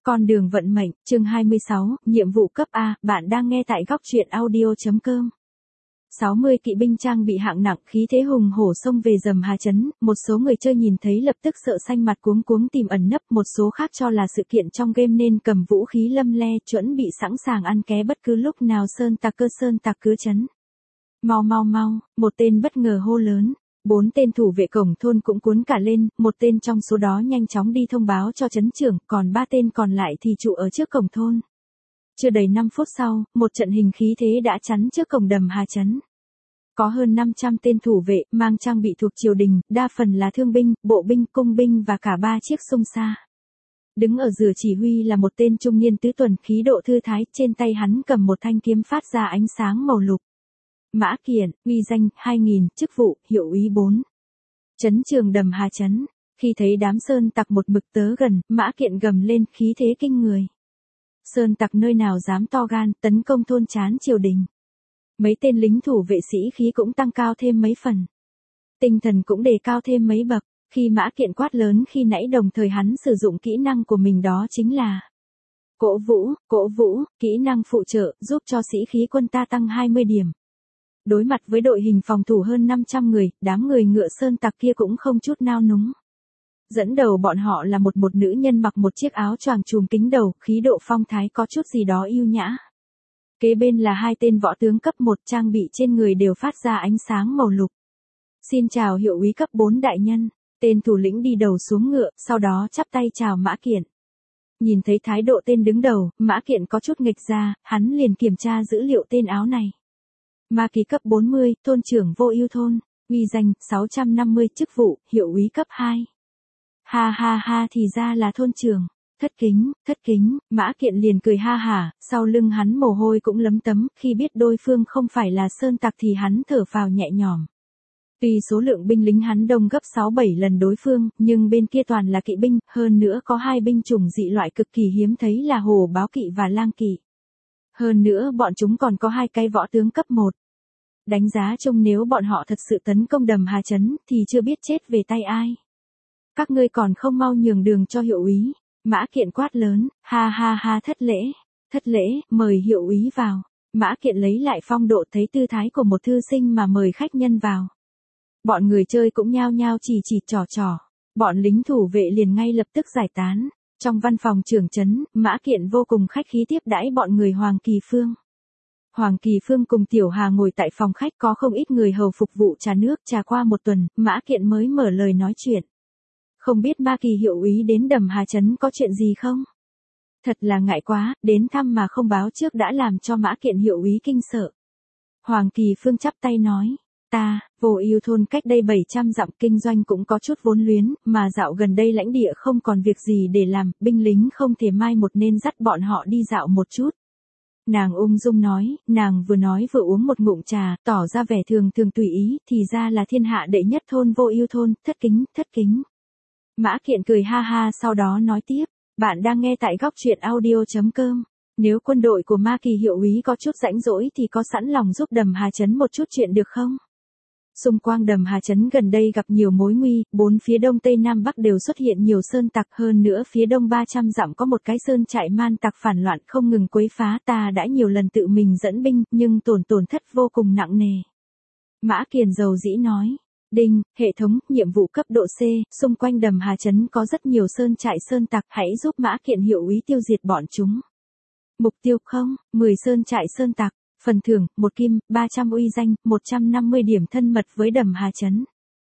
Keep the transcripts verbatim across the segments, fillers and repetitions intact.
Con đường vận mệnh, chương hai mươi sáu, nhiệm vụ cấp A, bạn đang nghe tại góc truyện audio.com. sáu mươi kỵ binh trang bị hạng nặng, khí thế hùng hổ xông về Dầm Hà Trấn, một số người chơi nhìn thấy lập tức sợ xanh mặt cuống cuống tìm ẩn nấp, một số khác cho là sự kiện trong game nên cầm vũ khí lâm le, chuẩn bị sẵn sàng ăn ké bất cứ lúc nào sơn tặc cơ sơn tặc cứ chấn. Mau mau mau, một tên bất ngờ hô lớn. Bốn tên thủ vệ cổng thôn cũng cuốn cả lên, một tên trong số đó nhanh chóng đi thông báo cho trấn trưởng, còn ba tên còn lại thì trụ ở trước cổng thôn. Chưa đầy năm phút sau, một trận hình khí thế đã chắn trước cổng Đầm Hà Trấn. Có hơn năm trăm tên thủ vệ, mang trang bị thuộc triều đình, đa phần là thương binh, bộ binh, cung binh và cả ba chiếc sung xa. Đứng ở giữa chỉ huy là một tên trung niên tứ tuần, khí độ thư thái, trên tay hắn cầm một thanh kiếm phát ra ánh sáng màu lục. Mã Kiện, uy danh, hai nghìn, chức vụ, hiệu úy bốn. Trấn trường Đầm Hà Trấn. Khi thấy đám sơn tặc một mực tớ gần, Mã Kiện gầm lên, khí thế kinh người. Sơn tặc nơi nào dám to gan, tấn công thôn trán triều đình. Mấy tên lính thủ vệ sĩ khí cũng tăng cao thêm mấy phần. Tinh thần cũng đề cao thêm mấy bậc, khi Mã Kiện quát lớn khi nãy đồng thời hắn sử dụng kỹ năng của mình, đó chính là cổ vũ, cổ vũ, kỹ năng phụ trợ, giúp cho sĩ khí quân ta tăng hai mươi điểm. Đối mặt với đội hình phòng thủ hơn năm trăm người, đám người ngựa sơn tặc kia cũng không chút nao núng. Dẫn đầu bọn họ là một một nữ nhân mặc một chiếc áo choàng trùm kính đầu, khí độ phong thái có chút gì đó yêu nhã. Kế bên là hai tên võ tướng cấp một, trang bị trên người đều phát ra ánh sáng màu lục. Xin chào hiệu úy cấp bốn đại nhân. Tên thủ lĩnh đi đầu xuống ngựa, sau đó chắp tay chào Mã Kiện. Nhìn thấy thái độ tên đứng đầu, Mã Kiện có chút nghịch ra, hắn liền kiểm tra dữ liệu tên áo này. Ma ký cấp bốn mươi, thôn trưởng Vô Ưu thôn, uy danh, sáu trăm năm mươi, chức vụ, hiệu úy cấp hai. Ha ha ha, thì ra là thôn trưởng. Thất kính, thất kính, Mã Kiện liền cười ha hả, sau lưng hắn mồ hôi cũng lấm tấm, khi biết đối phương không phải là sơn tặc thì hắn thở phào nhẹ nhõm. Tuy số lượng binh lính hắn đông gấp sáu bảy lần đối phương, nhưng bên kia toàn là kỵ binh, hơn nữa có hai binh chủng dị loại cực kỳ hiếm thấy là hổ báo kỵ và lang kỵ. Hơn nữa bọn chúng còn có hai cái võ tướng cấp một. Đánh giá chung nếu bọn họ thật sự tấn công Đầm Hà Trấn thì chưa biết chết về tay ai. Các ngươi còn không mau nhường đường cho hiệu úy. Mã Kiện quát lớn, ha ha ha, thất lễ, thất lễ, mời hiệu úy vào. Mã Kiện lấy lại phong độ, thấy tư thái của một thư sinh mà mời khách nhân vào. Bọn người chơi cũng nhao nhao chỉ chỉ trò trò. Bọn lính thủ vệ liền ngay lập tức giải tán. Trong văn phòng trưởng trấn, Mã Kiện vô cùng khách khí tiếp đãi bọn người Hoàng Kỳ Phương. Hoàng Kỳ Phương cùng Tiểu Hà ngồi tại phòng khách, có không ít người hầu phục vụ trà nước, trà qua một tuần, Mã Kiện mới mở lời nói chuyện. Không biết Ma Kỳ hiệu úy đến Đầm Hà Trấn có chuyện gì không? Thật là ngại quá, đến thăm mà không báo trước đã làm cho Mã Kiện hiệu úy kinh sợ. Hoàng Kỳ Phương chắp tay nói, ta, Vô Ưu thôn cách đây bảy trăm dặm, kinh doanh cũng có chút vốn liếng, mà dạo gần đây lãnh địa không còn việc gì để làm, binh lính không thể mai một nên dắt bọn họ đi dạo một chút. Nàng ung dung nói, nàng vừa nói vừa uống một ngụm trà, tỏ ra vẻ thường thường tùy ý, thì ra là thiên hạ đệ nhất thôn Vô Ưu thôn, thất kính, thất kính. Mã Kiện cười ha ha, sau đó nói tiếp, bạn đang nghe tại góc truyện audio.com. Nếu quân đội của Ma Kỳ hiệu úy có chút rãnh rỗi thì có sẵn lòng giúp Đầm Hà Trấn một chút chuyện được không? Xung quanh Đầm Hà Trấn gần đây gặp nhiều mối nguy, bốn phía đông tây nam bắc đều xuất hiện nhiều sơn tặc, hơn nữa phía đông ba trăm dặm có một cái sơn trại man tặc phản loạn không ngừng quấy phá, ta đã nhiều lần tự mình dẫn binh, nhưng tổn tổn thất vô cùng nặng nề. Mã Kiền dầu dĩ nói, đinh, hệ thống, nhiệm vụ cấp độ C, xung quanh Đầm Hà Trấn có rất nhiều sơn trại sơn tặc, hãy giúp Mã Kiện hiệu úy tiêu diệt bọn chúng. Mục tiêu không, mười sơn trại sơn tặc. Phần thưởng, một kim, ba trăm uy danh, một trăm năm mươi điểm thân mật với Đầm Hà Trấn.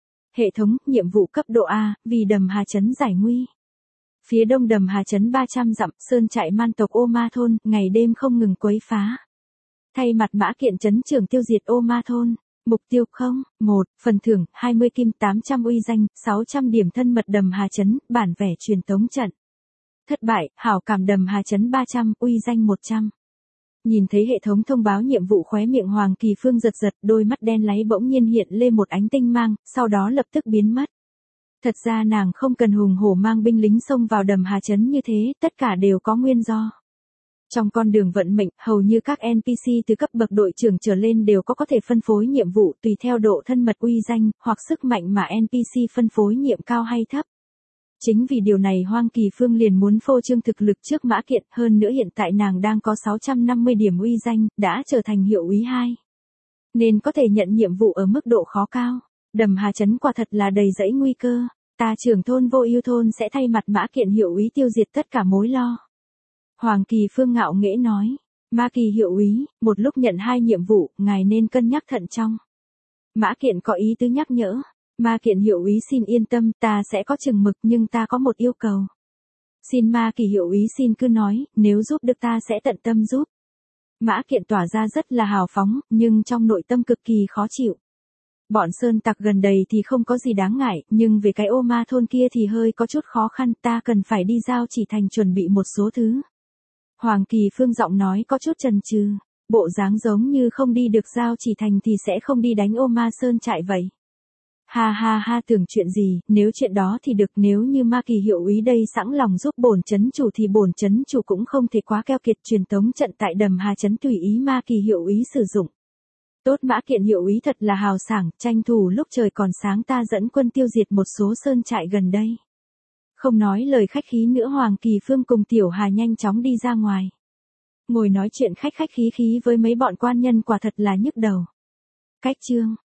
Hệ thống, nhiệm vụ cấp độ A, vì Đầm Hà Trấn giải nguy. Phía đông Đầm Hà Trấn ba trăm dặm, sơn trại man tộc Ô Ma thôn, ngày đêm không ngừng quấy phá. Thay mặt Mã Kiện trấn trưởng tiêu diệt Ô Ma thôn. Mục tiêu không, một, phần thưởng, hai mươi kim, tám trăm uy danh, sáu trăm điểm thân mật Đầm Hà Trấn, bản vẽ truyền tống trận. Thất bại, hảo cảm Đầm Hà Trấn ba trăm, uy danh một trăm. Nhìn thấy hệ thống thông báo nhiệm vụ, khóe miệng Hoàng Kỳ Phương giật giật, đôi mắt đen láy bỗng nhiên hiện lên một ánh tinh mang, sau đó lập tức biến mất. Thật ra nàng không cần hùng hổ mang binh lính xông vào Đầm Hà Trấn như thế, tất cả đều có nguyên do. Trong con đường vận mệnh, hầu như các en pê xê từ cấp bậc đội trưởng trở lên đều có có thể phân phối nhiệm vụ tùy theo độ thân mật uy danh, hoặc sức mạnh mà en pê xê phân phối nhiệm cao hay thấp. Chính vì điều này Hoang Kỳ Phương liền muốn phô trương thực lực trước Mã Kiện, hơn nữa hiện tại nàng đang có sáu trăm năm mươi điểm uy danh, đã trở thành hiệu úy hai. Nên có thể nhận nhiệm vụ ở mức độ khó cao. Đầm Hà Trấn quả thật là đầy rẫy nguy cơ, ta trưởng thôn Vô Ưu thôn sẽ thay mặt Mã Kiện hiệu úy tiêu diệt tất cả mối lo. Hoàng Kỳ Phương ngạo nghễ nói, Ma Kỳ hiệu úy, một lúc nhận hai nhiệm vụ, ngài nên cân nhắc thận trọng. Mã Kiện có ý tứ nhắc nhở, Ma Kiện hiệu úy xin yên tâm, ta sẽ có chừng mực nhưng ta có một yêu cầu. Xin Ma Kỳ hiệu úy xin cứ nói, nếu giúp được ta sẽ tận tâm giúp. Mã Kiện tỏa ra rất là hào phóng, nhưng trong nội tâm cực kỳ khó chịu. Bọn sơn tặc gần đây thì không có gì đáng ngại, nhưng về cái ô ma thôn kia thì hơi có chút khó khăn, ta cần phải đi Giao Chỉ Thành chuẩn bị một số thứ. Hoàng Kỳ Phương giọng nói có chút chần chừ, bộ dáng giống như không đi được Giao Chỉ Thành thì sẽ không đi đánh ô ma sơn trại vậy. Ha ha ha, tưởng chuyện gì, nếu chuyện đó thì được, nếu như Ma Kỳ hiệu úy đây sẵn lòng giúp bổn trấn chủ thì bổn trấn chủ cũng không thể quá keo kiệt, truyền tống trận tại Đầm Hà Trấn tùy ý Ma Kỳ hiệu úy sử dụng. Tốt, Mã Kiện hiệu úy thật là hào sảng, tranh thủ lúc trời còn sáng ta dẫn quân tiêu diệt một số sơn trại gần đây. Không nói lời khách khí nữa, Hoàng Kỳ Phương cùng Tiểu Hà nhanh chóng đi ra ngoài. Ngồi nói chuyện khách khách khí khí với mấy bọn quan nhân quả thật là nhức đầu. Cách chương